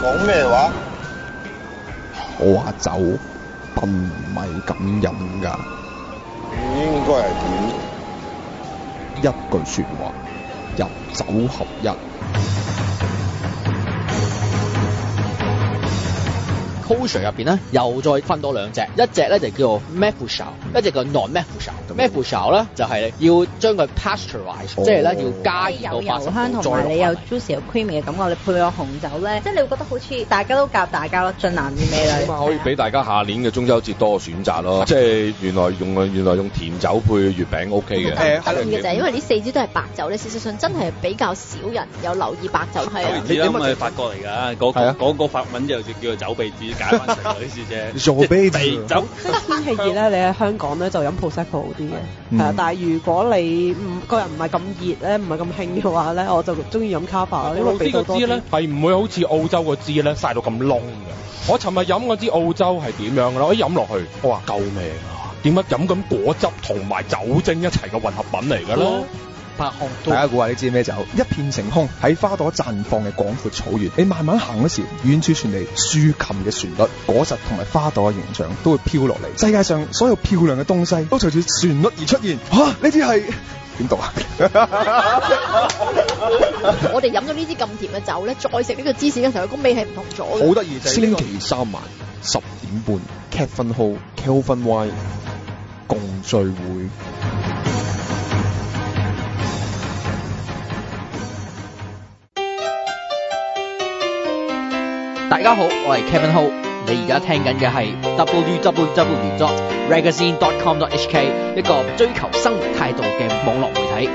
講咩話？ 我話酒並唔係咁飲㗎， 應該係一句説話，入酒合一。 Kosher 入邊咧，又再分多兩隻，一隻咧就叫做 Mefusal， 一隻叫 non-Mefusal。Mefusal 咧就係要將佢 pasteurize，即係咧要加熱到有油香同埋你有 juicy 有 creamy 嘅感覺，你配個紅酒咧，即係你會覺得好似大家都夾大家咯，盡難啲味啦。 咁啊可以俾大家下年嘅中秋節多個選擇咯，即係原來用甜酒配月餅 OK 嘅。 得意嘅就係因為呢4支都係白酒咧，事實上真係比較少人有留意白酒。係啊， 你點解法國嚟㗎？嗰個法文就叫做酒鼻子。解翻成嗰啲事啫， 做啤酒。 天氣熱咧，你喺香港咧就飲 Prosecco 好啲嘅，係啊。但係如果你個人唔係咁熱咧，唔係咁興嘅話咧，我就中意飲 Cava，因為味道多啲。 呢個支咧係唔會好似澳洲個支咧曬到咁燶嘅。我尋日飲嗰支澳洲係點樣嘅咧？我一飲落去，我話救命啊！點解飲緊果汁同埋酒精一齊嘅混合品嚟嘅咧？ 大家估下呢支咩酒？一片晴空喺花朵綻放嘅廣闊草原，你慢慢行嗰時，遠處傳嚟豎琴嘅旋律，果實同埋花朵嘅形象都會飄落嚟。世界上所有漂亮嘅東西都隨住旋律而出現。呢支係點讀啊？ 我哋飲咗呢支咁甜嘅酒咧，再食呢個芝士嘅時候，個味係唔同咗嘅。 好得意！星期三晚10點半 Kelvin Hall Kelvin Wine 共聚會。 大家好，我係 Kevin Ho， 你而家聽緊嘅係 www.regazine.com.hk 一個追求生活態度嘅網絡媒體。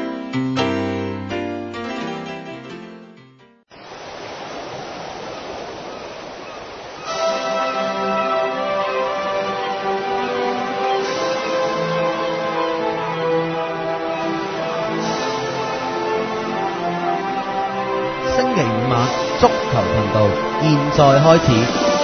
星期五晚足球頻道現在開始。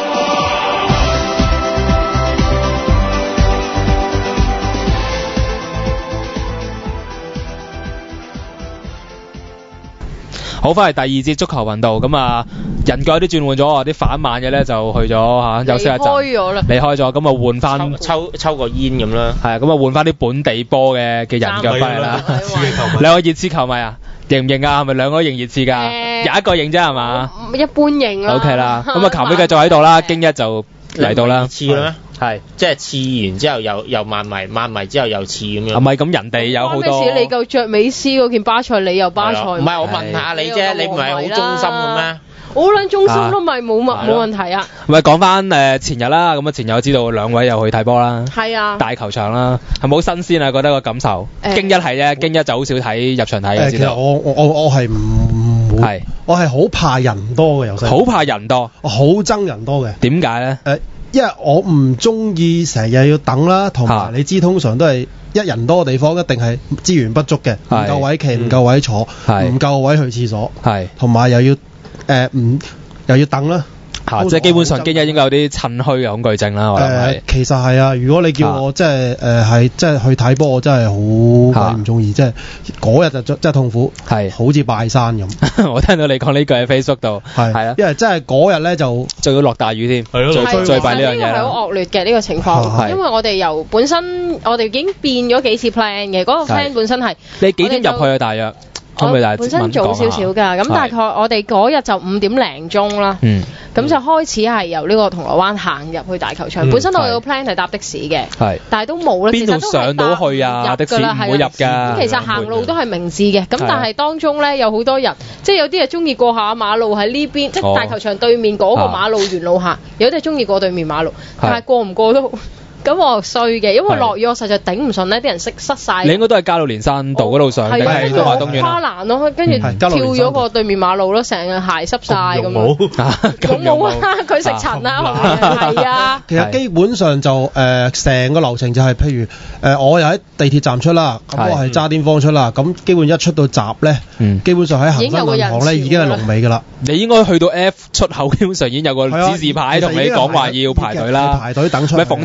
好，翻嚟第二節足球頻道，咁啊人腳有啲轉換咗，啲反慢嘅咧就去咗休息一陣，離開咗，咁啊換翻抽個煙咁啦， 係啊，咁啊換翻啲本地波嘅人腳翻嚟啦。兩個熱刺球迷啊，認唔認啊？係咪兩個都認熱刺㗎？有一個認啫係嘛？ 一般認啦。 OK 啦，咁啊球隊繼續喺度啦，京一就嚟到啦。 刺啦咩？係，即係刺完之後又慢埋之後又刺咁樣。 係咪咁人哋有好多？ 咩事？你夠着美斯嗰件巴塞，你又巴塞？ 唔係我問下你啫，你唔係好忠心嘅咩？ 我撚忠心都咪冇問題啊！ 咪講翻前日啦，咁啊前日我知道兩位又去睇波啦， 係啊， 大球場啦，係咪好新鮮啊？覺得個感受？京一係啫，京一就好少睇入場睇嘅。 其實我係唔會，我係好怕人多嘅，由細好怕人多， 我好憎人多嘅。 點解咧？ 因為我唔中意成日要等啦，同埋你知通常都係一人多嘅地方一定係資源不足嘅，唔夠位企，唔夠位坐，唔夠位去廁所，同埋又要又要等啦。 即係基本上京一應該有啲趁虛嘅恐懼症啦。 其實係啊，如果你叫我即係去睇波，我真係好鬼唔中意，即係嗰日就真係痛苦，係好似拜山咁。 我聽到你講呢句喺 Facebook 度，係啊， 因為真係嗰日咧就要落大雨添，係咯，最弊呢樣嘢。 係好惡劣嘅呢個情況，因為我哋由本身我哋已經變咗幾次 plan 嘅，嗰個 plan 本身係你幾點入去啊？大約？ 我本身早少少㗎，咁大概我哋嗰日就5點零鐘啦，咁就開始係由呢個銅鑼灣行入去大球場。本身我哋個 plan 係搭的士嘅，但係都冇啦。 邊度上到去啊？的士唔會入㗎。 咁其實行路都係明智嘅，咁但係當中咧有好多人，即係有啲係中意過下馬路喺呢邊，即係大球場對面嗰個馬路沿路行，有啲係中意過對面馬路，但係過唔過都。咁我衰嘅，因為落雨我實在頂唔順咧，啲人塞晒。 你應該都係加路連山道嗰度上，定係東華東苑？跨欄咯，跟住跳咗個對面馬路咯，成日鞋濕晒咁樣。咁冇啊，佢食塵啊，係啊。 其實基本上就成個流程就係，譬如我又喺地鐵站出啦，咁我係渣甸坊出啦，咁基本一出到閘咧，基本上喺恒生銀行咧已經係龍尾㗎啦。 你應該去到 F 出口，基本上已經有個指示牌同你講話要排隊啦， 排隊等出。 咪逢親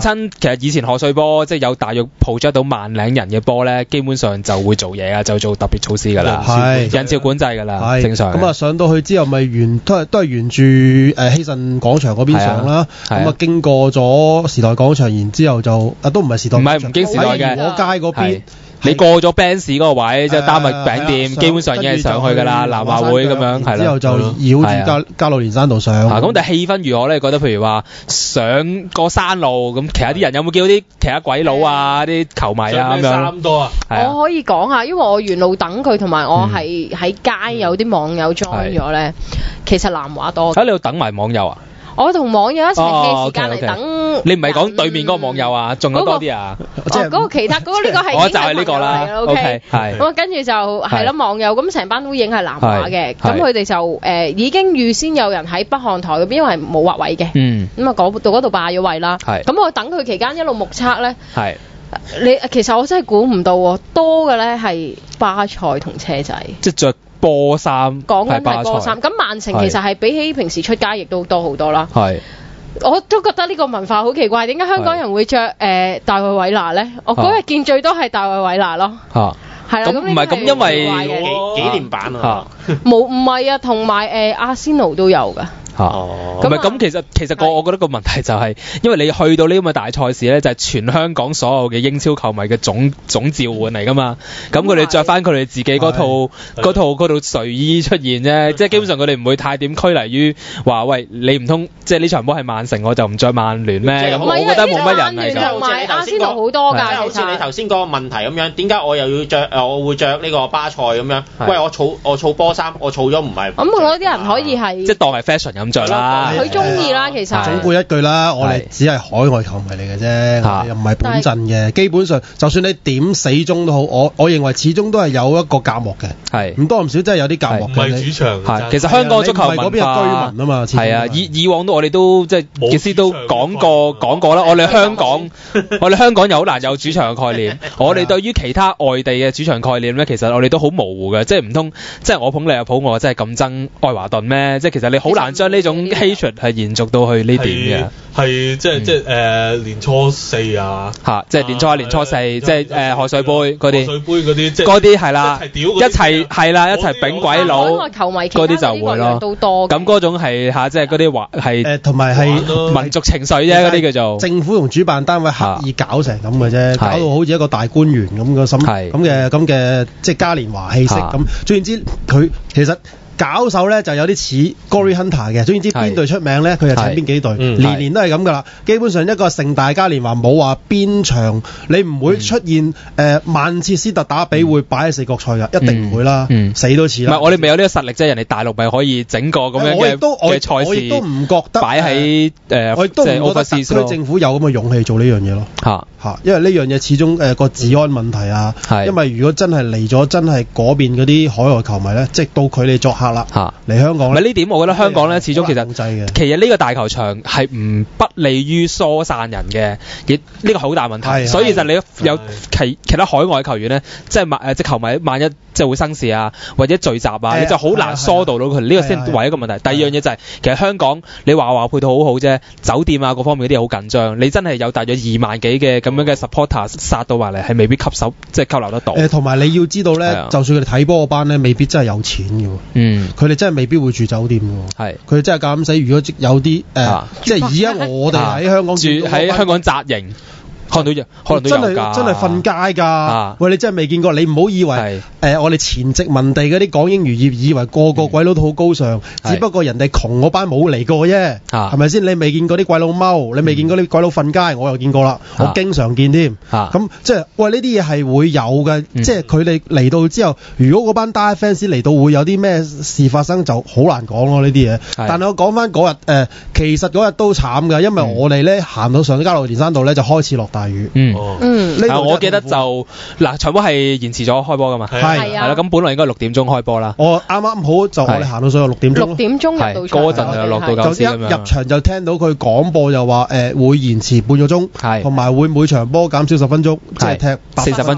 其實以前賀歲波即係有大約project到萬零人嘅波咧，基本上就會做嘢啊，就做特別措施㗎啦，人潮管制㗎啦，正常。 咁啊上到去之後咪都係沿住希慎廣場嗰邊上啦，咁啊經過咗時代廣場，然之後就都唔係時代廣場， 唔係唔經時代嘅， 禾街嗰邊。 你過咗 Benz 嗰個位，即係丹麥餅店，基本上已經係上去㗎啦，南華會咁樣，係啦。之後就繞住加路連山道上。 咁但係氣氛如何咧？覺得譬如話上個山路咁，其他啲人有冇見到啲其他鬼佬啊、啲球迷啊咁樣？ 衫多啊！ 我可以講下，因為我沿路等佢，同埋我係喺街有啲網友 join 咗咧。其實南華多。 喺你度等埋網友啊？ 我同網友一齊 hea 時間嚟等。 你唔係講對面嗰個網友啊？仲有多啲啊？ 嗰個其他嗰個呢個係我就係呢個啦。OK， 係。 咁跟住就係咯，網友咁成班都影係南華嘅，咁佢哋就已經預先有人喺北看台嗰邊，因為冇劃位嘅。咁啊嗰度霸咗位啦。咁我等佢期間一路目測咧。其實我真係估唔到喎，多嘅咧係巴塞同車仔。即係着波衫， 講緊係波衫。咁曼城其實係比起平時出街亦都多好多啦。我都覺得呢個文化好奇怪，點解香港人會着大衛韋拿咧？我嗰日見最多係大衛韋拿咯。係啦， 咁唔係咁，因為紀念版啊。 唔係啊，同埋阿仙奴都有㗎。 咁其實我覺得個問題就係，因為你去到呢咁嘅大賽事咧，就係全香港所有嘅英超球迷嘅總召喚嚟噶嘛。咁佢哋着翻佢哋自己嗰套睡衣出現啫，即係基本上佢哋唔會太點拘泥於話喂，你唔通即係呢場波係曼城我就唔着曼聯咩？我覺得冇乜人嚟㗎。 同埋阿仙奴好多㗎， 好似你頭先嗰個問題咁樣，點解我又要着我會着呢個巴塞咁樣？喂，我儲波衫，我儲咗唔係。 咁嗰啲人可以係即係當係 fashion 咁着啦， 佢中意啦，其實。 總括一句啦，我哋只係海外球迷嚟嘅啫，又唔係本陣嘅。基本上，就算你點死忠都好，我認為始終都係有一個隔膜嘅。係唔多唔少，真係有啲隔膜嘅。 唔係主場。 係其實香港足球文化。 嗰邊係居民啊嘛。 係啊，以往我哋都即係傑斯都講過啦。我哋香港又好難有主場嘅概念。我哋對於其他外地嘅主場概念咧，其實我哋都好模糊嘅，即係唔通即係我捧你又捧我，真係咁憎愛華頓咩？即係其實你好難將呢種 hatred 係延續到去呢點嘅。 係即係年初四啊， 即係年初一、年初四，即係賀歲杯嗰啲。賀歲杯嗰啲， 嗰啲係啦，一齊係啦，一齊丙鬼佬嗰啲就會咯。咁嗰種係即係嗰啲話係同埋係民族情緒啫，嗰啲叫做政府同主辦單位刻意搞成咁嘅啫，搞到好似一個大官員咁嘅心咁嘅即係嘉年華氣息咁。總言之，佢其實。搞手咧就有啲似 Glory Hunter 嘅，總之邊隊出名咧，佢就請邊幾隊，年年都係咁噶啦。基本上一個盛大嘉年華冇話邊場，你唔會出現曼徹斯特打比會擺喺四國賽㗎，一定唔會啦，死都似啦。 唔係我哋未有呢個實力啫，人哋大陸咪可以整個咁樣嘅賽事， 我亦都唔覺得擺喺我亦都唔覺得特區政府有咁嘅勇氣做呢樣嘢咯。因為呢樣嘢始終個治安問題啊，因為如果真係嚟咗真係嗰邊嗰啲海外球迷咧，即係到佢哋作客啦，嚟香港呢點我覺得香港咧始終其實呢個大球場係唔不利於疏散人嘅，亦呢個好大問題。所以就你有其他海外球員咧，即係球迷萬一即係會生事啊，或者聚集啊，你就好難疏導到佢。呢個先唯一一個問題。第二樣嘢就係其實香港你話配套好好啫，酒店啊各方面嗰啲好緊張，你真係有大約2萬幾嘅咁樣嘅 supporter 殺到埋嚟，係未必吸納得到。 同埋你要知道咧，就算佢哋睇波嗰班咧，未必真係有錢嘅。佢哋真係未必會住酒店嘅。佢哋真係咁死。如果有啲即係而家我哋喺香港住喺香港紮營。可能都有真係瞓街㗎。喂，你真係未見過？你唔好以為我哋前殖民地嗰啲港英餘孽以為個個鬼佬都好高尚，只不過人哋窮嗰班冇嚟過啫，係咪先？你未見過啲鬼佬踎，你未見過啲鬼佬瞓街，我又見過啦，我經常見添。咁即係喂，呢啲嘢係會有嘅，即係佢哋嚟到之後，如果嗰班 die fans 嚟到會有啲咩事發生，就好難講咯呢啲嘢。但係我講翻嗰日其實嗰日都慘㗎，因為我哋咧行到上加路連山道咧就開始落大雨。我記得就場波係延遲咗開波㗎嘛，係啦，咁本來應該6點鐘開波啦。我啱啱好就我哋行到上去6點鐘 ，6點鐘入到場， 嗰陣就落到9點咁樣。 入場就聽到佢廣播就話會延遲半個鐘，同埋會每場波減少10分鐘，即係踢40分鐘。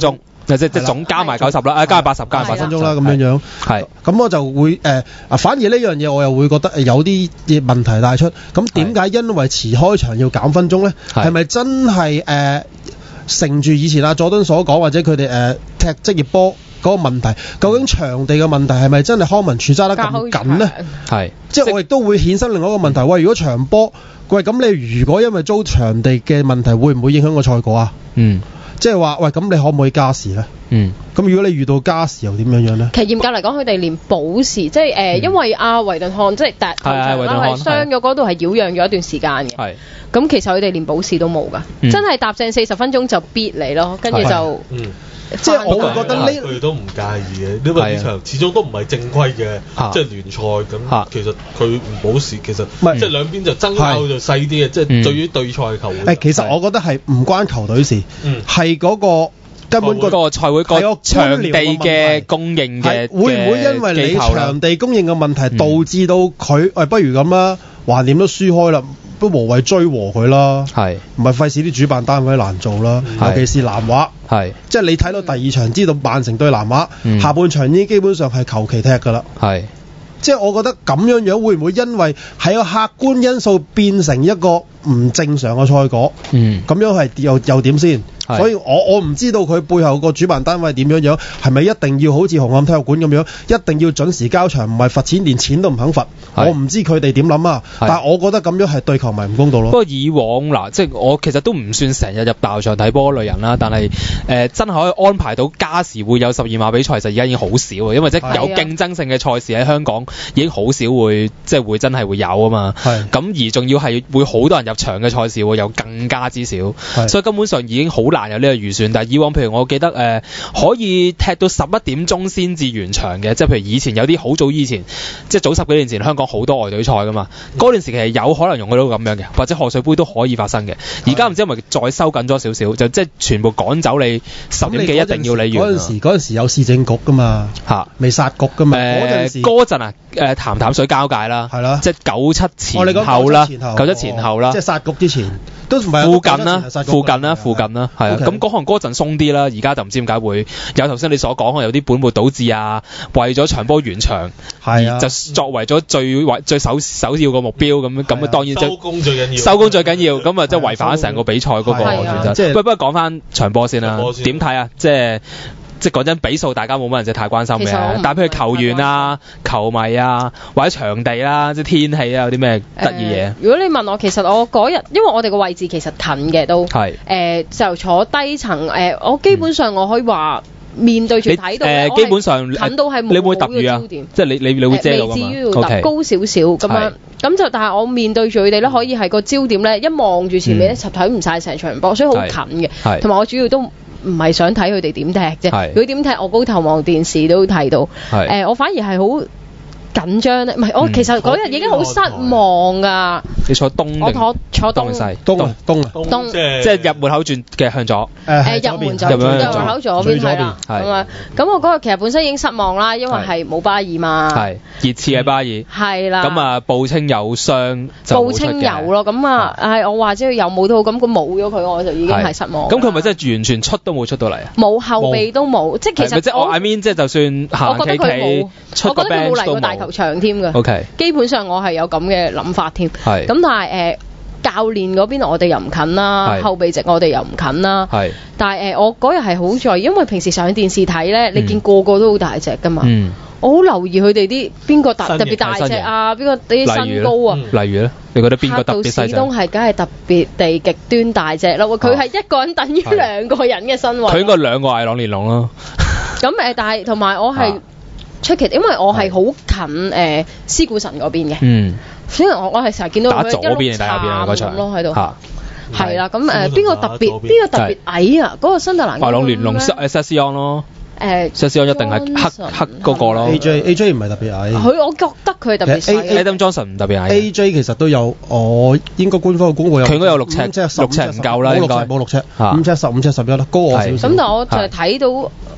即總加埋90啦，加埋80，加埋 8分鐘啦咁樣。 係。 咁我就會反而呢樣嘢我又會覺得有啲問題帶出。咁點解因為遲開場要減分鐘咧？係咪真係承住以前阿佐敦所講，或者佢哋踢職業波嗰個問題，究竟場地嘅問題係咪真係康文署揸得咁緊呢？ 係， 即係我亦都會衍生另外一個問題。喂，如果場波，喂咁你如果因為租場地嘅問題，會唔會影響個賽果啊？即係話，喂咁你可唔可以加時呢？咁如果你遇到加時又點樣呢？ 其實嚴格嚟講，佢哋連補時，即係因為阿維頓漢即係頭場啦，係傷咗嗰度係擾攘咗一段時間嘅。係。咁其實佢哋連補時都冇㗎，真係搭正40分鐘就必嚟咯，跟住就。 即係我會覺得呢，佢都唔介意嘅，因為呢場始終都唔係正規嘅，即係聯賽咁。其實佢唔保時，其實即係兩邊就爭拗就細啲嘅，即係對於對賽球會。 其實我覺得係唔關球隊事，係嗰個根本個賽會個場地嘅供應嘅。 會唔會因為你場地供應嘅問題導致到佢不如咁啦，橫掂都輸開啦。都無謂追和佢啦，唔係費事啲主辦單位難做啦，尤其是南華，即係你睇到第二場知道曼城對南華，下半場已經基本上係求其踢㗎啦，即係我覺得咁樣樣會唔會因為係個客觀因素變成一個唔正常嘅賽果？咁樣係又點先？所以我唔知道佢背後個主辦單位點樣，係咪一定要好似紅磡體育館咁樣，一定要準時交場，唔係罰錢，連錢都唔肯罰。我唔知佢哋點諗啊，但係我覺得咁樣係對球迷唔公道咯。 不過以往嗱，即係我其實都唔算成日入大球場睇波類人啦，但係真係可以安排到加時會有12碼比賽，其實而家已經好少，因為即係有競爭性嘅賽事喺香港已經好少會即係會真係會有啊嘛。咁而仲要係會好多人入場嘅賽事會有更加之少，所以根本上已經好難有呢個預算。但係以往譬如我記得可以踢到11點鐘先至完場嘅，即係譬如以前有啲好早以前，即係早10幾年前香港好多外隊賽噶嘛，嗰段時期係有可能用到咁樣嘅，或者賀歲杯都可以發生嘅。而家唔知係咪再收緊咗少少，就即係全部趕走你10點幾一定要你完。 嗰陣時有市政局噶嘛，未殺局噶嘛。 嗰陣淡水交界啦，係啦，即係97前後啦，97前後啦， 即係殺局之前。都唔係附近啦，係啊，咁可能嗰陣鬆啲啦，而家就唔知點解會有頭先你所講，可能有啲本末倒置啊，為咗場波完場，而就作為咗最首要個目標咁當然收工最緊要，咁啊即係違反咗成個比賽嗰個原則。不過講翻場波先啦，點睇啊？即係講真，比數大家冇乜人太關心嘅，但係譬如球員啊、球迷啊，或者場地啦、即係天氣啊，有啲咩得意嘢？ 如果你問我，其實我嗰日，因為我哋個位置其實近嘅都，就坐低層，我基本上我可以話面對住睇到， 基本上近到係冇會揼雨啊，即係你會遮到㗎嘛？ 未至於要揼高少少咁樣，咁就但係我面對住佢哋咧，可以係個焦點咧，一望住前面咧，就睇唔晒成場波，所以好近嘅，同埋我主要都唔係想睇佢哋點踢啫，如果點踢我高頭望電視都睇到，我反而係好緊張咧，唔係我其實嗰日已經好失望㗎。 你坐東定？我坐東西。 東即係入門口轉嘅向左。 入門口左邊係啦。咁我嗰日其實本身已經失望啦，因為係冇巴爾嘛。係熱刺嘅巴爾。係啦。咁啊，報稱有傷就冇出嘅。報稱有咯，咁啊，我話知佢有冇都好，咁佢冇咗佢，我就已經係失望。咁佢咪真係完全出都冇出到嚟啊？冇後備都冇，即係其實即係我 I mean 即係就算行企企出個 bench 都冇。我覺得佢冇嚟過大球場添㗎。OK。基本上我係有咁嘅諗法添。係。咁但係教練嗰邊我哋又唔近啦，後備席我哋又唔近啦。係。但係我嗰日係好在，因為平時上電視睇咧，你見個個都好大隻㗎嘛。嗯。我好留意佢哋啲邊個特別大隻啊，邊個啲身高啊。例如咧，你覺得邊個特別細隻？夏道士東係梗係特別地極端大隻啦。佢係一個人等於兩個人嘅身位。佢應該2個艾朗連龍咯。咁但係同埋我係出奇，因為我係好近獅古神嗰邊嘅。嗯。所以我係成日見到佢一路撐咯喺度。係啦，咁邊個特別矮啊？嗰個新特蘭艾朗連龍塞斯安咯。塞斯安一定係黑嗰個咯。 AJ 唔係特別矮。 我覺得佢係特別細。 Adam Johnson 唔特別矮。 AJ 其實都有，我應該官方嘅公佈有。 佢應該有6尺，6尺唔夠啦，應該冇6尺，5尺10、5尺11啦，高我少少。 咁但係我就係睇到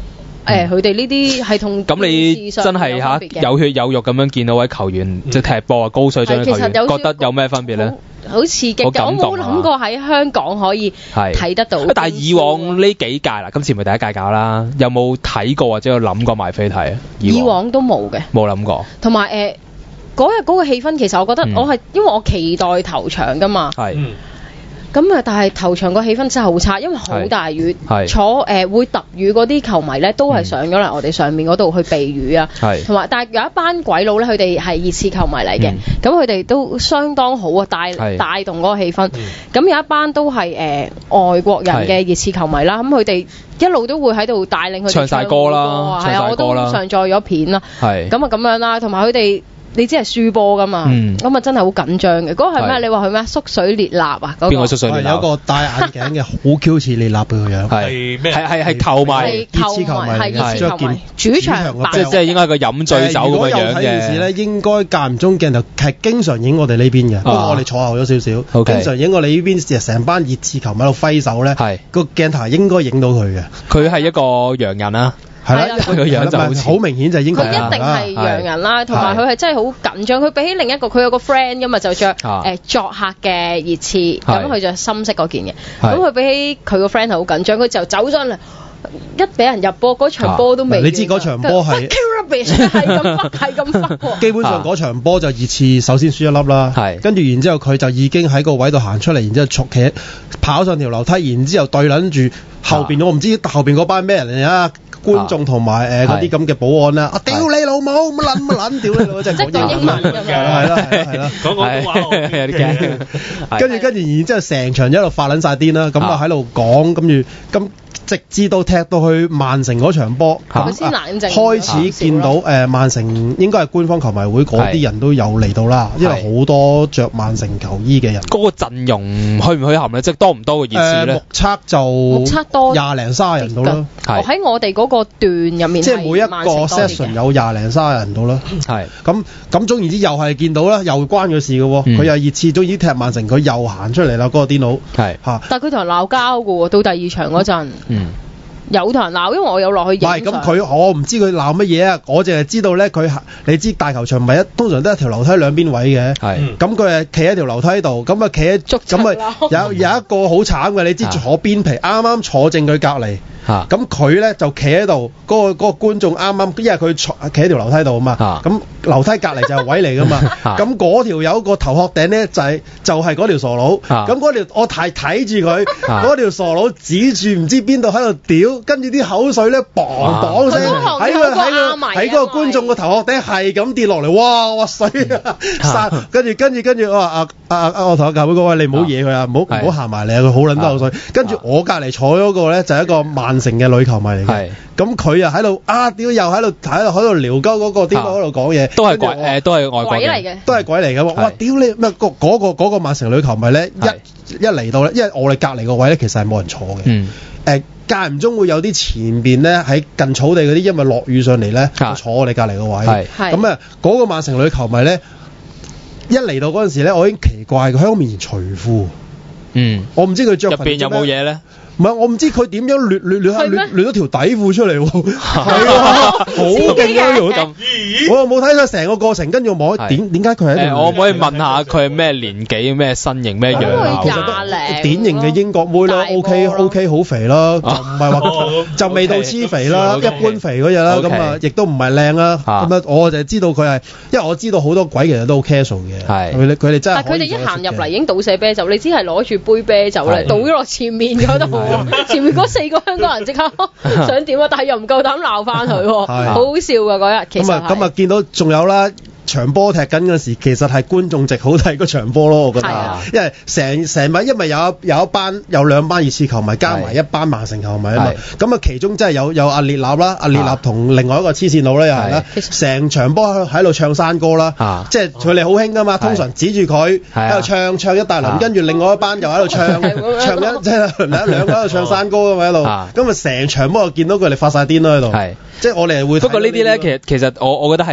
佢哋呢啲係同咁你真係嚇有血有肉咁樣見到位球員即係踢波啊高水準嘅球員，覺得有咩分別咧？ 好刺激嘅，我冇諗過喺香港可以睇得到。 但係以往呢幾屆啦，今次唔係第一屆搞啦，有冇睇過或者有諗過買飛睇啊？ 以往都冇嘅， 冇諗過。 同埋嗰日嗰個氣氛，其實我覺得我係因為我期待頭場㗎嘛。咁啊！但係頭場個氣氛真係好差，因為好大雨，坐會揼雨嗰啲球迷咧，都係上咗嚟我哋上面嗰度去避雨啊。同埋，但係有一班鬼佬咧，佢哋係熱刺球迷嚟嘅，咁佢哋都相當好啊，帶動嗰個氣氛。咁有一班都係外國人嘅熱刺球迷啦，咁佢哋一路都會喺度帶領佢哋唱晒歌啦，係啊，我都上載咗片啦。咁啊咁樣啦，同埋佢哋。你知係輸波㗎嘛？咁啊真係好緊張嘅。嗰個係咩？你話佢咩？縮水列納啊？嗰個邊個縮水列納？ 有個戴眼鏡嘅，好 Q 似列納嘅個樣。 係咩？係球迷， 熱刺球迷，係熱刺球迷。主場即係應該係個飲醉酒咁樣嘅。如果有睇電視咧，應該間唔中鏡頭係經常影我哋呢邊嘅。不過我哋坐後咗少少，經常影我哋呢邊成班熱刺球迷喺度揮手咧。個鏡頭係應該影到佢嘅。 佢係一個洋人啊。係啦，佢個樣就好明顯就應該佢一定係洋人啦，同埋佢係真係好緊張。佢比起另一個，佢有個 friend 㗎嘛，就着作客嘅熱刺，咁佢着深色嗰件嘅。咁佢比起佢個 friend 係好緊張，佢就走上嚟，一俾人入波，嗰場波都未。 你知嗰場波係係咁忽。 基本上嗰場波就熱刺首先輸一粒啦，跟住然之後佢就已經喺個位度行出嚟，然之後企跑上條樓梯，然之後對撚住後邊，我唔知後邊嗰班咩人嚟啊！觀眾同埋嗰啲咁嘅保安啦，屌你老母，乜撚屌你老母，真係講英文咁樣，係啦，講廣東話有啲驚。跟住，然之後成場一路發撚晒癲啦，咁啊喺度講，跟住咁。直至到踢到去曼城嗰場波， 先冷靜， 開始見到曼城應該係官方球迷會嗰啲人都有嚟到啦，因為好多着曼城球衣嘅人。 嗰個陣容虛唔虛冚咧？即係多唔多嘅熱刺咧？ 目測就多 20零30人到啦。 喺我哋嗰個段入面， 即係每一個 session 有20零30人到啦。係咁總言之又係見到啦，又關佢事嘅喎。佢又熱刺終於踢曼城，佢又行出嚟啦，嗰個癲佬。係嚇。 但係佢同人鬧交嘅喎，到第二場嗰陣。有同人鬧，因為我有落去影。唔係咁我唔知佢鬧乜嘢啊！我淨係知道咧，你知大球場唔係通常都係一條樓梯兩邊位嘅。係。咁佢係企喺條樓梯度，咁啊企喺咁啊有一個好慘嘅，你知坐邊皮，啱啱坐正佢隔離。咁佢咧就企喺度，嗰個觀眾啱啱，因為佢企喺條樓梯度啊嘛。咁樓梯隔離就係位嚟噶嘛。咁嗰條友個頭殼頂咧就係嗰條傻佬。咁嗰條我睇住佢，嗰條傻佬指住唔知邊度喺度屌，跟住啲口水咧嘭嘭聲喺個觀眾個頭殼頂係咁跌落嚟，哇水啊！跟住我話我同阿教會嗰位，你唔好惹佢啊，唔好行埋嚟啊，佢好撚多口水。跟住我隔離坐嗰個咧就係一個曼城嘅女球迷嚟嘅，咁佢又喺度屌，又喺度撩鳩嗰個啲嗰度講嘢， 都係鬼，都係外國嚟嘅， 都係鬼嚟嘅。哇！屌你咩？嗰個曼城女球迷咧，一嚟到咧，因為我哋隔離個位咧，其實係冇人坐嘅。間唔中會有啲前邊咧喺近草地嗰啲，因為落雨上嚟咧，坐我哋隔離個位。咁啊，嗰個曼城女球迷咧，一嚟到嗰陣時咧，我已經奇怪佢喺我面前除褲。我唔知佢着入邊有冇嘢咧？ 唔係，我唔知佢點樣掠咗條底褲出嚟喎。係啊，好勁啊！我又冇睇晒成個過程，跟住我望點解佢喺度？ 我可唔可以問下佢係咩年紀、咩身形、咩樣啊？ 其實都典型嘅英國妹啦，OK 好肥啦，就唔係話就未到黐肥啦，一般肥嗰隻啦。咁啊，亦都唔係靚啦。咁啊，我就知道佢係，因為我知道好多鬼其實都好 casual 嘅。係佢哋真係。 但係佢哋一行入嚟已經倒瀉啤酒，你知係攞住杯啤酒咧，倒咗落前面嗰度。前面嗰4個香港人即刻想點啊，但係又唔夠膽鬧翻佢，好好笑㗎嗰日。其實咁啊見到仲有啦。場波踢緊嗰時，其實係觀眾席好睇個場波咯，我覺得。因為成晚，因為有兩班熱刺球迷加埋一班曼城球迷啊嘛。咁啊，其中真係有阿列納啦，阿列納同另外一個黐線佬咧又係啦，成場波喺度唱山歌啦。即係佢哋好興噶嘛，通常指住佢喺度唱一大輪，跟住另外一班又喺度唱即係兩個喺度唱山歌咁喺度。咁啊，成場波就見到佢哋發晒癲咯喺度。即係我哋會。 不過呢啲咧，其實我覺得喺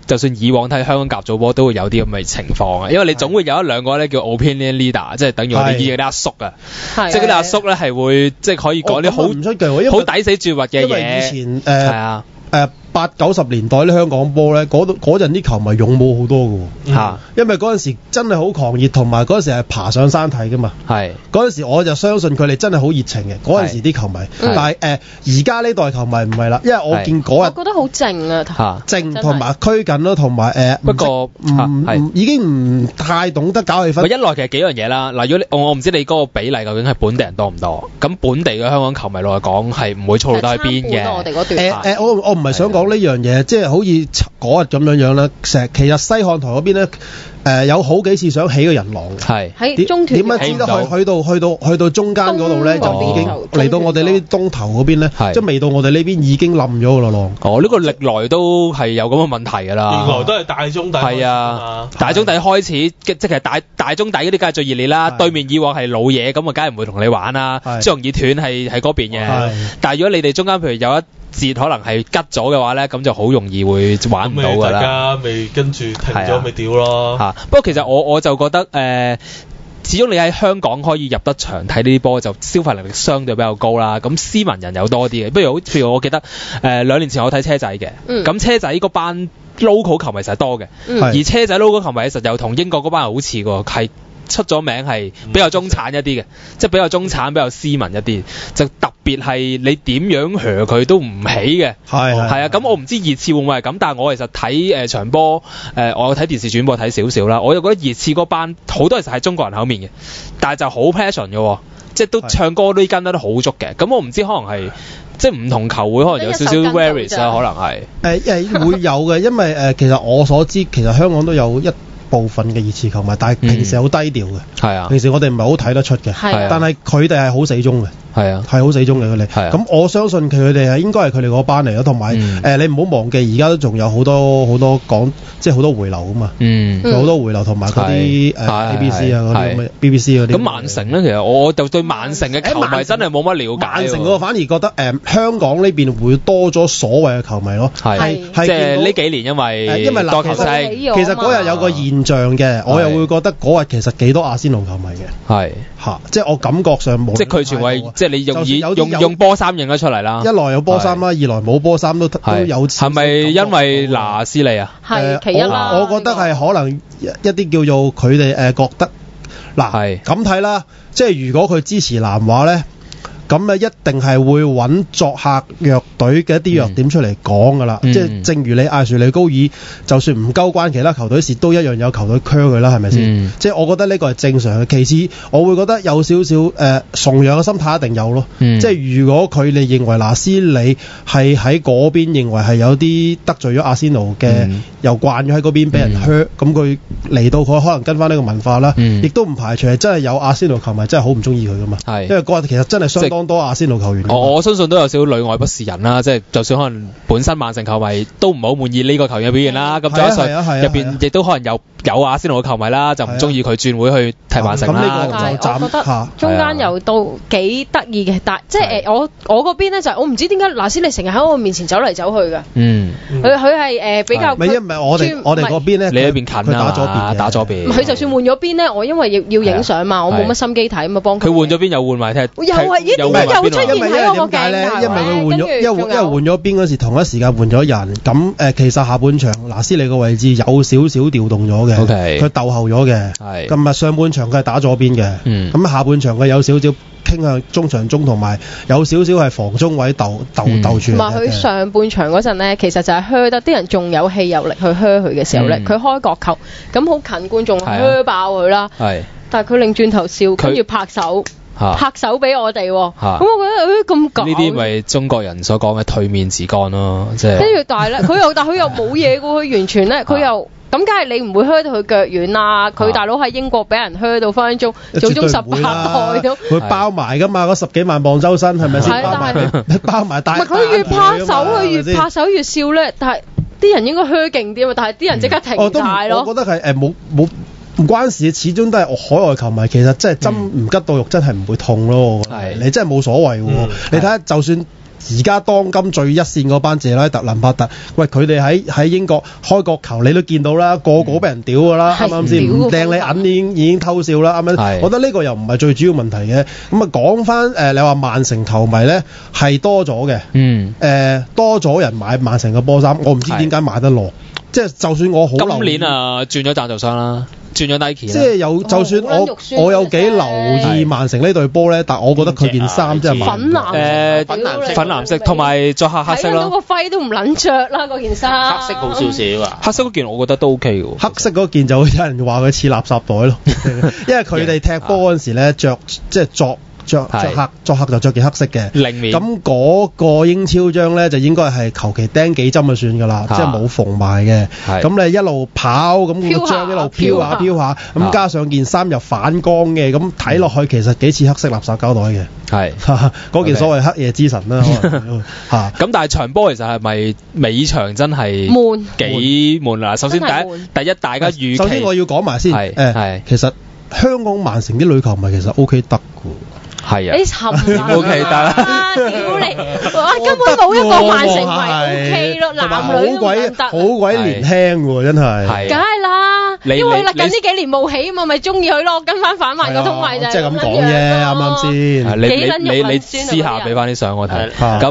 就算以往睇香港甲組波都會有啲咁嘅情況啊，因為你總會有一兩個咧叫 opinion leader， 即係等於我哋依嗰啲阿叔啊，即係嗰啲阿叔咧係會即係可以講啲好唔出奇，好抵死絕核嘅嘢。因為以前係啊。80-90年代咧香港波咧嗰陣啲球迷勇武好多㗎喎，因為嗰陣時真係好狂熱，同埋嗰陣時係爬上山睇㗎嘛。係嗰陣時我就相信佢哋真係好熱情嘅嗰陣時啲球迷，但係而家呢代球迷唔係啦，因為我見嗰日我覺得好靜啊， 靜同埋拘謹咯，同埋不過已經唔太懂得搞氣氛。 一來其實幾樣嘢啦，嗱如果我唔知你嗰個比例究竟係本地人多唔多，咁本地嘅香港球迷來講係唔會錯到去邊嘅。 我哋嗰段我唔係想講呢樣嘢，即係好似嗰日咁樣啦。其實西漢台嗰邊咧，有好幾次想起個人廊嘅， 喺中段點樣知得去到中間嗰度咧，就已經嚟到我哋呢邊東頭嗰邊咧，即係未到我哋呢邊已經冧咗個廊。 呢個歷來都係有咁嘅問題㗎啦。 原來都係大中底係啊，大中底開始即係大中底嗰啲梗係最熱烈啦。對面以往係老嘢，咁啊梗係唔會同你玩啦。最容易斷係嗰邊嘅。但係如果你哋中間譬如有一節可能係吉咗嘅話咧，咁就好容易會玩唔到㗎啦。 大家未跟住停咗咪屌咯。 不過其實我就覺得始終你喺香港可以入得場睇呢啲波，就消費能力相對比較高啦。咁斯文人有多啲嘅，譬如我記得2年前我睇車仔嘅，咁車仔嗰班 local 球迷實係多嘅，而車仔 local 球迷其實又同英國嗰班人好似喎，係出咗名係比較中產一啲嘅，即係比較中產比較斯文一啲，就特別係你點樣嚇佢都唔起嘅。係啊，咁我唔知熱刺會唔會係咁，但係我其實睇場波我睇電視轉播睇少少啦，我就覺得熱刺嗰班好多其實係中國人口面嘅，但係就好 passion 嘅，即係都唱歌都跟得都好足嘅。咁我唔知可能係即係唔同球會可能有少少 varies 啦，可能係會有嘅，因為其實我所知其實香港都有一部分嘅熱刺球迷，但係平時好低調嘅。係啊，平時我哋唔係好睇得出嘅。係，但係佢哋係好死忠嘅。係啊，係好死忠嘅佢哋。係。咁我相信佢哋係應該係佢哋嗰班嚟咯，同埋你唔好忘記而家都仲有好多講即係好多回流啊嘛。有好多回流同埋嗰啲ABC 啊嗰啲咁嘅 BBC 嗰啲。 咁曼城咧，其實我就對曼城嘅球迷真係冇乜了解。 曼城我反而覺得香港呢邊會多咗所謂嘅球迷咯。係。 即係呢幾年因為多球星。 其實嗰日有個現象嘅，我又會覺得嗰日其實幾多阿仙奴球迷嘅。係。即係我感覺上冇。 即係佢全為即係你用波衫認得出嚟啦。 一來有波衫啦，二來冇波衫都有。 係咪因為拿斯利啊？ 係其一啦。 我覺得係可能一啲叫做佢哋覺得嗱咁睇啦，即係如果佢支持南華咧。咁一定係會揾作客弱隊嘅一啲弱點出嚟講㗎啦，即係正如你艾殊利高爾，就算唔鳩關其他球隊事，都一樣有球隊 call 佢啦，係咪先？即係我覺得呢個係正常嘅。其次，我會覺得有少少崇洋嘅心態一定有咯。即係如果佢哋認為拿斯里係喺嗰邊認為係有啲得罪咗阿仙奴嘅，又慣咗喺嗰邊俾人 hurt，咁佢嚟到佢可能跟翻呢個文化啦，亦都唔排除係真係有阿仙奴球迷真係好唔中意佢㗎嘛。因為嗰日其實真係相當多阿仙奴球員。 我相信都有少少裏外不是人啦，即係就算可能本身曼城球迷都唔好滿意呢個球員嘅表現啦，咁再一上入邊亦都可能有阿仙奴嘅球迷啦，就唔中意佢轉會去踢曼城啦。 我覺得中間又都幾得意嘅，但即係我嗰邊咧就我唔知點解拿斯利成日喺我面前走嚟走去㗎。佢係比較。唔係我哋嗰邊咧， 你嗰邊近啊，打左邊。 佢就算換咗邊咧，我因為要影相嘛，我冇乜心機睇咁啊幫佢。 佢換咗邊又換埋踢。 又出現喺我個鏡頭， 因為佢換咗，因為換咗邊嗰時同一時間換咗人，咁其實下半場拿斯利個位置有少少調動咗嘅，佢鬥後咗嘅。係。咁上半場佢係打左邊嘅，咁下半場佢有少少傾向中場中，同埋有少少係防中位鬥住。 同埋佢上半場嗰陣咧，其實就係靴得啲人仲有氣有力去靴佢嘅時候咧，佢開角球，咁好近觀眾靴爆佢啦。係。但係佢擰轉頭笑，跟住拍手。拍手俾我哋，咁我覺得咁搞。呢啲咪中國人所講嘅退面自乾咯，即係。 跟住但係咧，佢又冇嘢嘅，佢完全咧，佢又咁，梗係你唔會靴到佢腳軟啦。佢大佬喺英國俾人靴到分分鐘祖宗18代都。 佢包埋㗎嘛，嗰10幾萬磅周身係咪先？包埋大。唔係佢越拍手，佢越拍手越笑咧，但係啲人應該靴勁啲啊嘛，但係啲人即刻停曬咯。 我覺得係冇。唔關事，始終都係海外球迷，其實真係針唔吉到肉，真係唔會痛咯。係你真係冇所謂喎。你睇下，就算而家當今最一線嗰班謝拉特、林柏特，喂佢哋喺英國開國球你都見到啦，個個俾人屌㗎啦，啱唔啱先？唔掟你銀已經偷笑啦，啱唔啱？我覺得呢個又唔係最主要問題嘅。咁啊講翻你話曼城球迷咧係多咗嘅，多咗人買曼城嘅波衫，我唔知點解買得落。即係就算我好今年啊轉咗贊助商啦，轉咗 Nike 啦。 即係有就算我有幾留意曼城呢隊波咧，但我覺得佢件衫真係粉藍色，同埋着下黑色咯。 睇到個徽都唔撚着啦嗰件衫。 黑色好少少啊。 黑色嗰件我覺得都 OK 喎。 黑色嗰件就會有人話佢似垃圾袋咯，因為佢哋踢波嗰陣時咧着即係作客就着件黑色嘅，咁嗰個英超章咧就應該係求其釘幾針就算㗎啦，即係冇縫埋嘅。咁你一路跑咁個章一路飄下，咁加上件衫又反光嘅，咁睇落去其實幾似黑色垃圾膠袋嘅。係嗰件所謂黑夜之神啦。 咁但係場波其實係咪尾場真係悶幾悶啊？首先第一大家預期， 首先我要講埋先，其實香港曼城啲女球迷其實 OK 得㗎。 係啊， 你沉啊 ，OK 得啦， 屌你，哇根本冇一個曼城迷 OK 咯，男女都唔得， 好鬼年輕喎，真係， 梗係啦，因為近呢幾年冇起啊嘛，咪中意佢咯，跟翻反埋個通位就即係咁講啫，啱啱先？你私下俾翻啲相我睇，咁，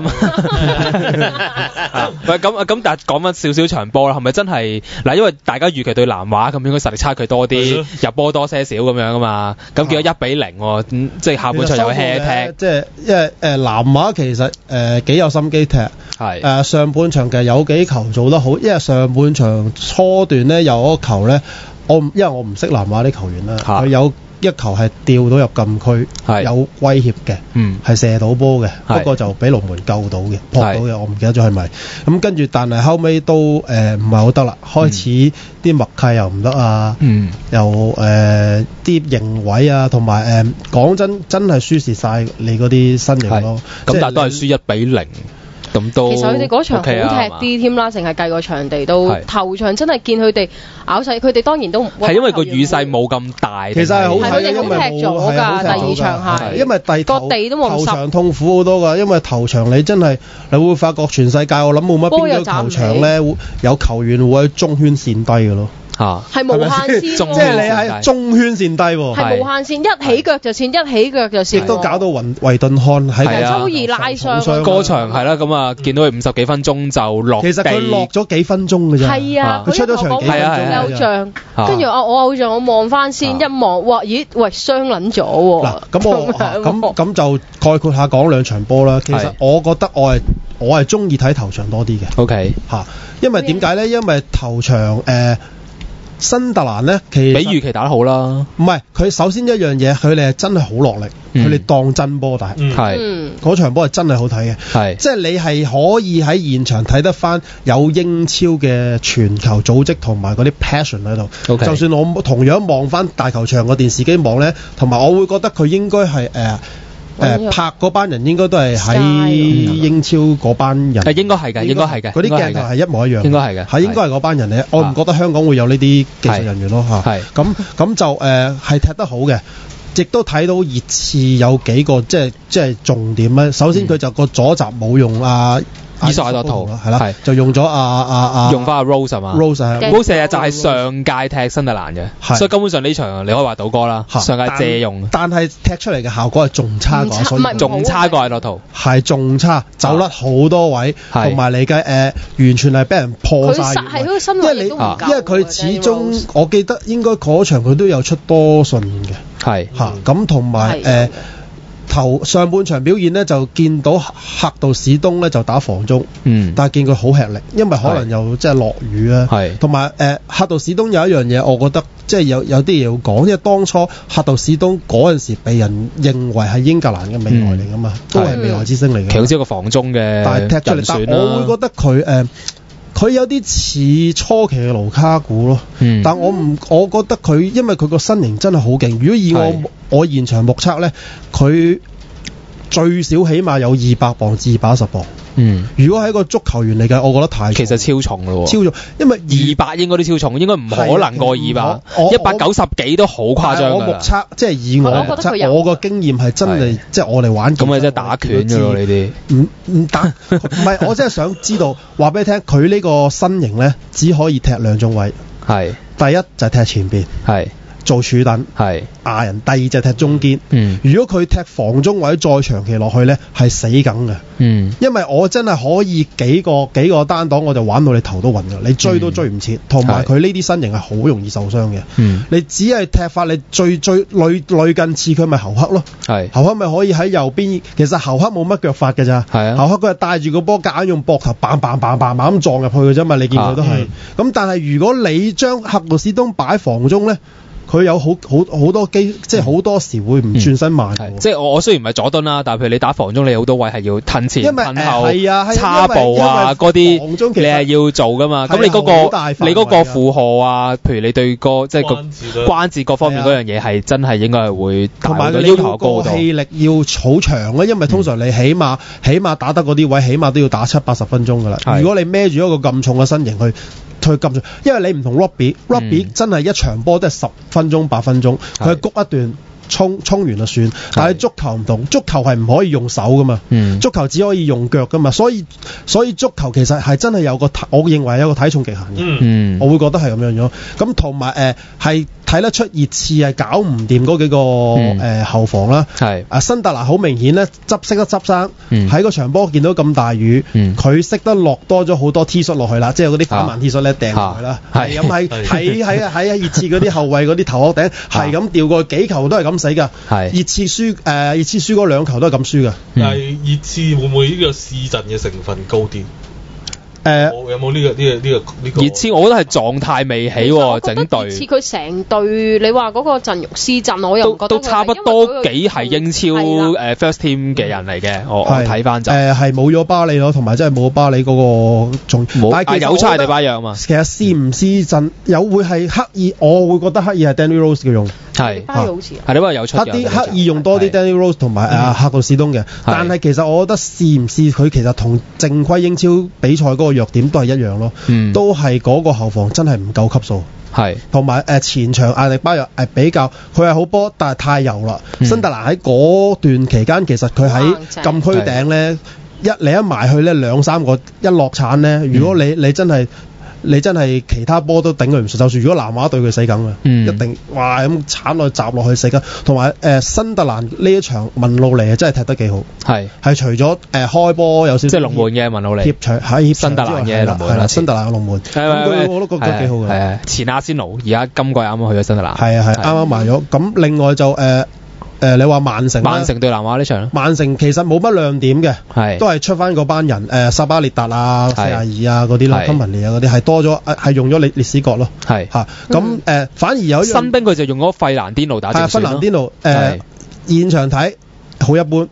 喂咁，但係講翻少少場波啦，係咪真係嗱？因為大家預期對南華咁應該實力差距多啲，入波多些少咁樣噶嘛，咁結果1-0，即係下半場。 即係因為南華其實幾有心機踢，上半場其實有幾球做得好，因為上半場初段咧有一個球咧，因為我唔識南華啲球員啦，佢有一球係掉到入禁區，有威脅嘅，係射到波嘅，不過就俾龍門救到嘅，撲到嘅，我唔記得咗係咪。咁跟住，但係後尾都唔係好得啦，開始啲默契又唔得啊，又啲型位啊，同埋講真係輸蝕晒你嗰啲身形咯。 咁但係都係輸1-0。其實佢哋嗰場好踢啲添啦，淨係計個場地都頭場真係見佢哋咬晒，佢哋當然都係因為個雨勢冇咁大， 其實係好睇， 佢哋好踢咗㗎。第二場係因為個地都冇咁濕，頭場痛苦好多㗎，因為頭場你真係你會發覺全世界我諗冇乜邊個球場咧有球員會喺中圈線低㗎咯。 係無限線，即係你喺中圈線低喎， 係無限線，一起腳就線，一起腳就線， 亦都搞到維頓漢喺周易拉傷， 嗰場係啦，咁啊見到佢50幾分鐘就落地， 其實佢落咗幾分鐘嘅啫， 係啊， 佢出咗場幾分鐘， 偶像，跟住我偶像，我望翻先，一望，哇，咦，喂，傷撚咗喎， 嗱，咁就概括下講兩場波啦。其實我覺得我係中意睇頭場多啲嘅 ，OK 因為點解咧？因為頭場新特蘭咧，其實比預期打得好啦。 唔係，佢首先一樣嘢，佢哋係真係好落力，佢哋當真波打，嗰場波係真係好睇嘅，即係你係可以喺現場睇得翻有英超嘅全球組織同埋嗰啲 passion 喺度。就算我同樣望翻大球場個電視機望咧，同埋我會覺得佢應該係拍嗰班人應該都係喺英超嗰班人， 應該係嘅，應該係嘅， 嗰啲鏡頭係一模一樣， 應該係嘅， 係應該係嗰班人嚟。我唔覺得香港會有呢啲技術人員咯嚇。咁就係踢得好嘅，亦都睇到熱刺有幾個即係重點咧。首先佢就個左閘冇用伊索亞多圖係啦，就用咗用翻Rose 係嘛？Rose 就係上屆踢新特蘭嘅，所以根本上呢場你可以話倒戈啦。上屆借用， 但係踢出嚟嘅效果係仲差過，所以仲差過艾洛圖， 係仲差，走甩好多位，同埋你嘅完全係俾人破晒。 係佢身位都唔夠， 因為佢始終我記得應該嗰場佢都有出多順嘅，咁同埋上半場表現呢，就見到客道史東呢就打防中，但係見佢好吃力，因為可能又即係落雨啊，同埋客道史東有一樣嘢，我覺得即係有啲嘢要講，因為當初客道史東嗰陣時被人認為係英格蘭嘅未來嚟噶嘛，都係未來之星嚟嘅， 其實好似一個防中嘅， 但係踢出嚟，但我會覺得佢有啲似初期嘅盧卡古咯，但我覺得佢因為佢個身形真係好勁，如果以我現場目測呢，佢最少起碼有200磅至210磅。如果係一個足球員嚟計，我覺得太重， 其實超重咯喎。 超重，因為 200應該都超重，應該唔可能過200，190幾都好誇張。 我目測即係以我個經驗係真係，即係我哋玩咁啊，即係打拳㗎咯呢啲。 唔打，唔係我真係想知道，話俾你聽，佢呢個身形咧只可以踢2種位。係第一就係踢前邊。係。做柱躉係亞人，第二隻踢中堅。如果佢踢防中位再長期落去咧，係死梗嘅。因為我真係可以幾個單檔我就玩到你頭都暈㗎，你追都追唔切。同埋佢呢啲身形係好容易受傷嘅。你只係踢法，你最類近似佢咪侯克咯。侯克咪可以喺右邊，其實侯克冇乜腳法㗎咋。侯克佢係帶住個波夾硬用膊頭嘭嘭嘭嘭咁撞入去㗎啫嘛，你見佢都係。咁但係如果你將赫魯士東擺防中咧，佢有好多機，即係好多時會唔轉身慢。 即係我雖然唔係佐敦啦，但係譬如你打防中，你好多位係要褪前褪後、叉步啊嗰啲，你係要做噶嘛。咁你嗰個負荷啊，譬如你對個即係個關節各方面嗰樣嘢係真係應該係會同埋要求高度。 氣力要好長啊，因為通常你起碼打得嗰啲位，起碼都要打70-80分鐘噶啦。如果你孭住一個咁重嘅身形去撳住，因為你唔同 rugby 真係一場波都係10分鐘8分鐘，佢谷一段衝完就算。但係足球唔同，足球係唔可以用手噶嘛，足球只可以用腳噶嘛，所以足球其實係真係有個我認為有個體重極限嘅。我會覺得係咁樣樣。咁同埋係睇得出熱刺係搞唔掂嗰幾個後防啦。新特蘭好明顯咧識得執生，喺個場波見到咁大雨，佢識得落多咗好多 T 恤落去啦，即係嗰啲反曼 T 恤咧掟落去啦。係咁喺熱刺嗰啲後衞嗰啲頭殼頂係咁掉過幾球都係咁死㗎。熱刺輸嗰2球都係咁輸㗎。 但係熱刺會唔會呢個試陣嘅成分高啲？有冇呢個熱刺？我覺得係狀態未起喎，整隊。 熱刺佢成隊，你話嗰個陣容試陣，我又唔覺得都差不多幾係英超first team 嘅人嚟嘅。我睇翻就係冇咗巴里咯，同埋真係冇巴里嗰個仲有差地巴樣嘛。 其實試唔試陣會係刻意，我會覺得刻意係 Danny Rose 嘅用。 係好似係你話有出刻意用多啲 Danny Rose 同埋赫魯士東嘅。但係其實我覺得試唔試佢其實同正規英超比賽嗰個弱點都係一樣咯。都係嗰個後防真係唔夠級數。同埋前場艾力巴約比較，佢係好波，但係太油啦。新特蘭喺嗰段期間，其實佢喺禁區頂咧，一埋去咧2-3個一落鏟咧，如果你真係其他波都頂佢唔順，就算如果南華對佢死梗啊，一定哇咁鏟落去閘落去死梗。同埋新特蘭呢一場文路尼真係踢得幾好，係除咗開波有少少即係龍門嘅文路尼協場喺新特蘭嘅龍門係啦，新特蘭嘅龍門，我都覺得幾好嘅。 係前阿仙奴，而家今季啱啱去咗新特蘭， 係啱啱埋咗。咁另外就你話曼城對南華呢場， 曼城其實冇乜亮點嘅，都係出翻嗰班人，沙巴列達啊、四廿二啊嗰啲啦，Company 啊嗰啲係多咗，係用咗列史葛咯，咁反而有新兵佢就用咗費蘭甸奴打正選咯。 費蘭甸奴現場睇好一般，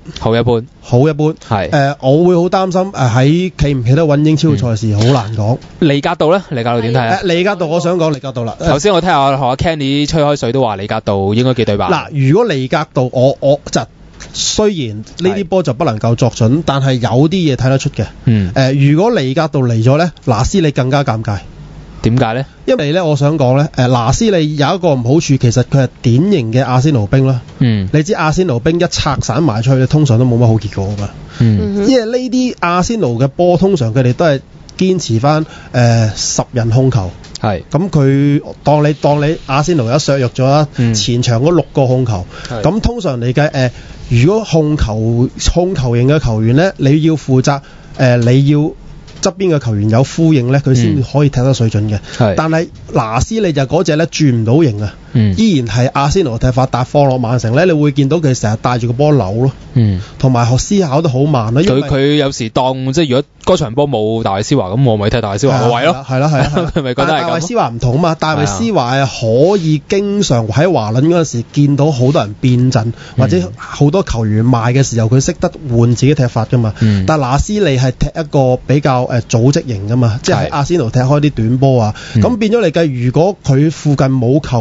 我會好擔心喺企唔企得穩英超賽事，好難講。 利格道咧，利格道點睇啊？ 利格道我想講利格道啦。 頭先我聽下阿 Kenny 吹開水都話利格道應該幾對吧？ 嗱，如果利格道我就雖然呢啲波就不能夠作準，但係有啲嘢睇得出嘅。如果利格道嚟咗咧，拿斯利更加尷尬。 點解咧？ 因為咧，我想講咧，拿斯利有一個唔好處，其實佢係典型嘅阿仙奴兵啦。你知阿仙奴兵一拆散埋出去，通常都冇乜好結果㗎。因為呢啲阿仙奴嘅波，通常佢哋都係堅持翻10人控球。咁佢當你阿仙奴一削弱咗前場嗰6個控球，咁通常嚟計如果控球型嘅球員咧，你要負責你要側邊嘅球員有呼應咧，佢先可以踢得水準嘅。但係拿斯利就嗰隻咧轉唔到型啊，依然係阿仙奴踢法，但放落曼城咧，你會見到佢成日帶住個波扭咯，同埋思考得好慢咯。 佢有時當即係如果嗰場波冇大衛斯華，咁我咪踢大衛斯華個位咯。係啦，佢咪覺得係咁。大衛斯華唔同啊嘛，大衛斯華係可以經常喺華倫嗰陣時見到好多人變陣，或者好多球員賣嘅時候，佢識得換自己踢法噶嘛。但係拿斯利係踢一個比較組織型㗎嘛，即係阿仙奴踢開啲短波啊，咁變咗嚟計，如果佢附近冇球員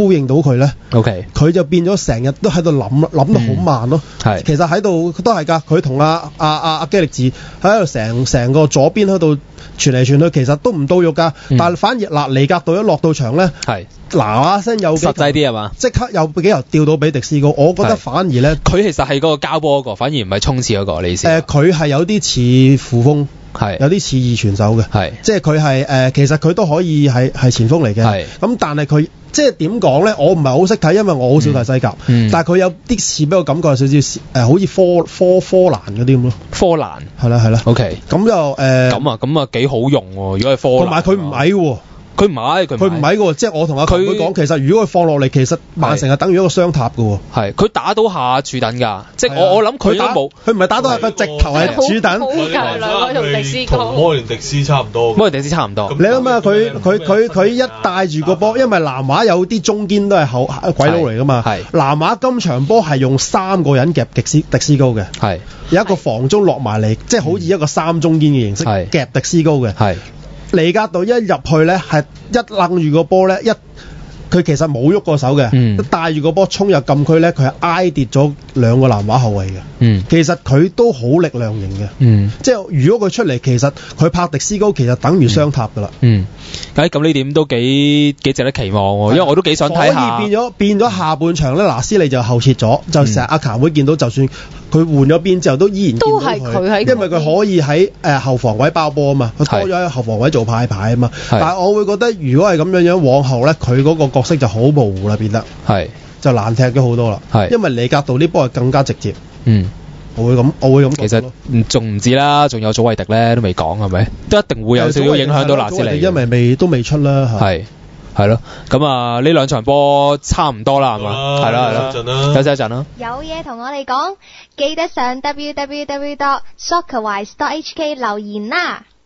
呼應到佢咧。 OK， 佢就變咗成日都喺度諗到好慢咯。係，其實喺度都係㗎，佢同阿基力治喺度成個左邊喺度傳嚟傳去，其實都唔到肉㗎。但係反而尼格道一落到場咧，係嗱聲有實際啲係嘛？ 即刻有幾球掉到俾迪斯高，我覺得反而咧， 佢其實係嗰個交波嗰個，反而唔係衝刺嗰個。你意思？ 佢係有啲似副鋒。係有啲似二傳手嘅，係即係佢係其實佢都可以係前鋒嚟嘅，係咁但係佢即係點講咧？我唔係好識睇，因為我好少睇西甲，但係佢有啲似俾我感覺有少少好似科蘭嗰啲咁咯。 科蘭係啦 ，OK， 咁就咁啊幾好用喎！如果係科蘭， 同埋佢唔矮喎。 佢唔係嘅，即係我同阿球妹講，其實如果佢放落嚟，其實曼城係等於一個雙塔嘅喎。 係，佢打到下柱躉㗎，即係我諗佢都冇， 佢唔係打到下個直頭係柱躉。 好㗎，兩個同迪斯同摩連迪斯差唔多。 摩連迪斯差唔多。 你諗下佢一帶住個波，因為南華有啲中堅都係鬼佬嚟㗎嘛。係。南華今場波係用3個人夾迪斯高嘅。係。有一個防中落埋嚟，即係好似一個3中堅嘅形式夾迪斯高嘅。係。尼格道一入去咧，係一擸住個波咧，佢其實冇喐過手嘅，帶住個波衝入禁區咧，佢係挨跌咗2個南華後衛嘅。其實佢都好力量型嘅。即係如果佢出嚟，其實佢拍迪斯高，其實等於雙塔噶啦。 咁呢點都幾值得期望喎，因為我都幾想睇下。 所以變咗下半場咧，拿斯利就後撤咗，就成日阿卡會見到，就算佢換咗邊之後，都依然見到佢，因為佢可以喺後防位包波啊嘛，佢多咗喺後防位做派啊嘛。但係我會覺得，如果係咁樣往後咧，佢嗰個角色就好模糊啦，變得就難踢咗好多啦。因為尼格道呢波係更加直接。我會咁。 其實仲唔知啦，仲有祖維迪咧都未講係咪？都一定會有少少影響到拿斯利， 因為都未出啦。 係咯，咁啊呢兩場波差唔多啦，係嘛？係啦，休息一陣啦。 有嘢同我哋講，記得上 www.soccerwise.hk 留言啦。